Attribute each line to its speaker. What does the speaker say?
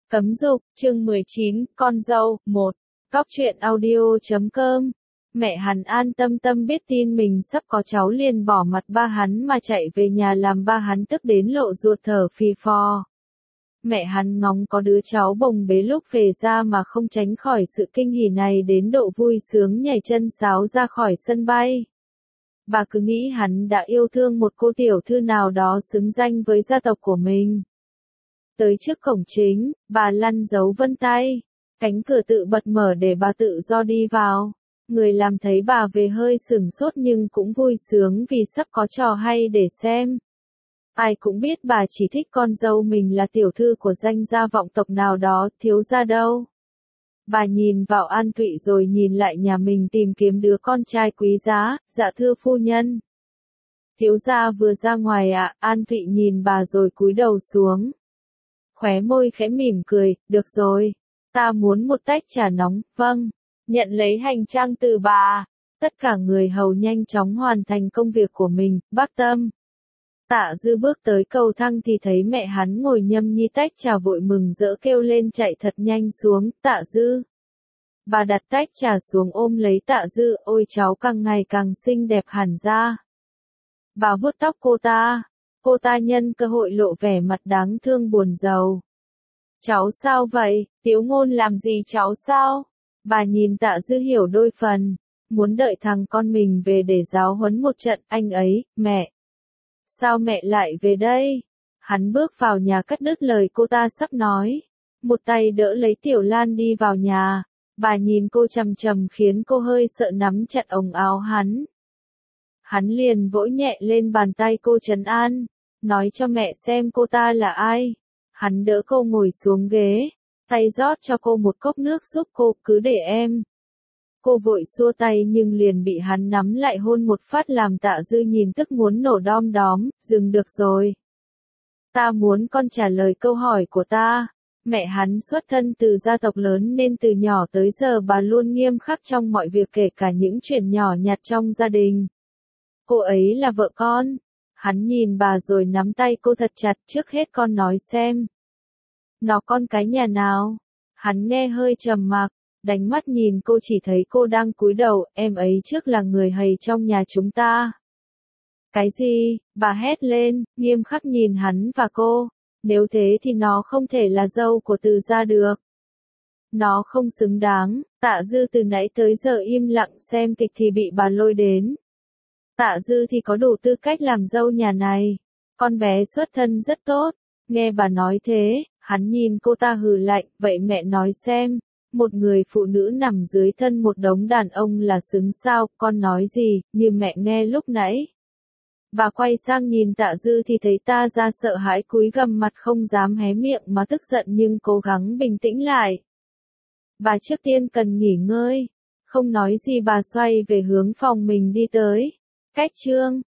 Speaker 1: Cấm dục, chương 19, con dâu, 1. Góc truyện audio.com. Mẹ hắn an tâm tâm biết tin mình sắp có cháu liền bỏ mặt ba hắn mà chạy về nhà làm ba hắn tức đến lộ ruột thở phì phò. Mẹ hắn ngóng có đứa cháu bồng bế lúc về ra mà không tránh khỏi sự kinh hỉ này đến độ vui sướng nhảy chân sáo ra khỏi sân bay. Bà cứ nghĩ hắn đã yêu thương một cô tiểu thư nào đó xứng danh với gia tộc của mình. Tới trước cổng chính, bà lăn dấu vân tay. Cánh cửa tự bật mở để bà tự do đi vào. Người làm thấy bà về hơi sửng sốt nhưng cũng vui sướng vì sắp có trò hay để xem. Ai cũng biết bà chỉ thích con dâu mình là tiểu thư của danh gia vọng tộc nào đó, thiếu gia đâu. Bà nhìn vào An Thụy rồi nhìn lại nhà mình tìm kiếm đứa con trai quý giá, dạ thưa phu nhân. Thiếu gia vừa ra ngoài ạ, An Thụy nhìn bà rồi cúi đầu xuống. Khóe môi khẽ mỉm cười, được rồi. Ta muốn một tách trà nóng, vâng. Nhận lấy hành trang từ bà. Tất cả người hầu nhanh chóng hoàn thành công việc của mình, bác Tâm. Tạ Dư bước tới cầu thang thì thấy mẹ hắn ngồi nhâm nhi tách trà vội mừng rỡ kêu lên chạy thật nhanh xuống, Tạ Dư. Bà đặt tách trà xuống ôm lấy Tạ Dư, ôi cháu càng ngày càng xinh đẹp hẳn ra. Bà vuốt tóc cô ta nhân cơ hội lộ vẻ mặt đáng thương buồn rầu. Cháu sao vậy, Tiếu Ngôn làm gì cháu sao? Bà nhìn Tạ Dư hiểu đôi phần, muốn đợi thằng con mình về để giáo huấn một trận, anh ấy, mẹ. Sao mẹ lại về đây? Hắn bước vào nhà cắt đứt lời cô ta sắp nói. Một tay đỡ lấy Tiểu Lan đi vào nhà, bà nhìn cô chằm chằm khiến cô hơi sợ nắm chặt ống áo hắn. Hắn liền vỗ nhẹ lên bàn tay cô trấn an, nói cho mẹ xem cô ta là ai. Hắn đỡ cô ngồi xuống ghế, tay rót cho cô một cốc nước giúp cô, cứ để em. Cô vội xua tay nhưng liền bị hắn nắm lại hôn một phát làm Tạ Dư nhìn tức muốn nổ đom đóm, dừng được rồi. Ta muốn con trả lời câu hỏi của ta. Mẹ hắn xuất thân từ gia tộc lớn nên từ nhỏ tới giờ bà luôn nghiêm khắc trong mọi việc kể cả những chuyện nhỏ nhặt trong gia đình. Cô ấy là vợ con. Hắn nhìn bà rồi nắm tay cô thật chặt, trước hết con nói xem. Nó con cái nhà nào? Hắn nghe hơi trầm mặc, đánh mắt nhìn cô chỉ thấy cô đang cúi đầu, em ấy trước là người hầu trong nhà chúng ta. Cái gì? Bà hét lên, nghiêm khắc nhìn hắn và cô. Nếu thế thì nó không thể là dâu của Từ gia được. Nó không xứng đáng. Tạ Dư từ nãy tới giờ im lặng xem kịch thì bị bà lôi đến. Tạ Dư thì có đủ tư cách làm dâu nhà này. Con bé xuất thân rất tốt. Nghe bà nói thế, hắn nhìn cô ta hừ lạnh, vậy mẹ nói xem, một người phụ nữ nằm dưới thân một đống đàn ông là xứng sao, con nói gì, như mẹ nghe lúc nãy. Bà quay sang nhìn Tạ Dư thì thấy ta ra sợ hãi cúi gằm mặt không dám hé miệng mà tức giận nhưng cố gắng bình tĩnh lại. Bà trước tiên cần nghỉ ngơi. Không nói gì bà xoay về hướng phòng mình đi tới. Cách chương